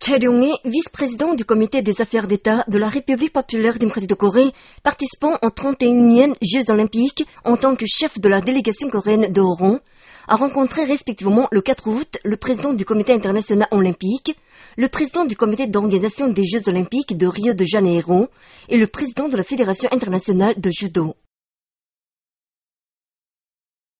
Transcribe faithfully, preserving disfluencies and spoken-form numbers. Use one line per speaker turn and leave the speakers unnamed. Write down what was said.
Choi Ryong-hee, vice-président du comité des affaires d'État de la République populaire démocratique de Corée, participant aux trente et unième Jeux olympiques en tant que chef de la délégation coréenne de haut rang, a rencontré respectivement le quatre août le président du comité international olympique, le président du comité d'organisation des Jeux olympiques de Rio de Janeiro et le président de la Fédération internationale de judo.